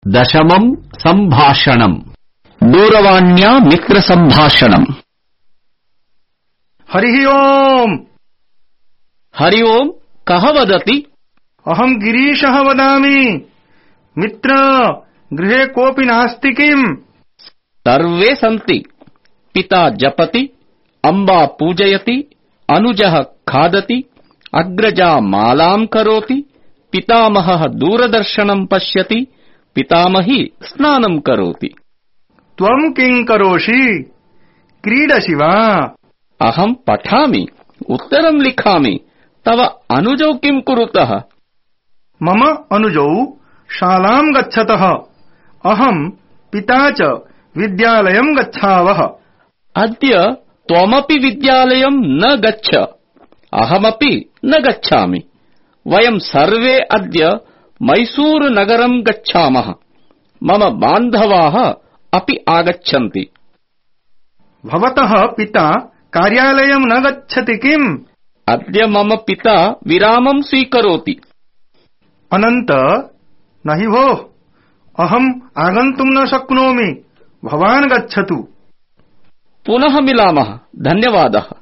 दशमं सम्भाषणम्। दूरवाण्या मित्रसम्भाषणम्। हरिः ओम्। हरि ओम्। कः वदति? अहम् गिरीशः वदामि। मित्र, गृहे कोऽपि नास्ति किम्? सर्वे सन्ति। पिता जपति, अम्बा पूजयति, अनुजः खादति, अग्रजा मालां करोति, पितामहः दूरदर्शनं पश्यति, पितामही स्नानं करोति। त्वम् किम् करोषि? क्रीडसि वा? अहम् पठामि, उत्तरं लिखामि। तव अनुजौ किम् कुरुतः? मम अनुजौ शालां गच्छतः। अहम् पिता च विद्यालयं गच्छावः। अद्य त्वमपि विद्यालयं न गच्छ। अहमपि न गच्छामि। वयं सर्वे अद्य मैसूरुनगरं गच्छामः। मम बान्धवाः अपि आगच्छन्ति। भवतः पिता कार्यालयं न गच्छति किम्? अद्य मम पिता विरामं स्वीकरोति। अनन्त, नहि भोः, अहम् आगन्तुं न शक्नोमि। भवान् गच्छतु। पुनः मिलामः। धन्यवादः।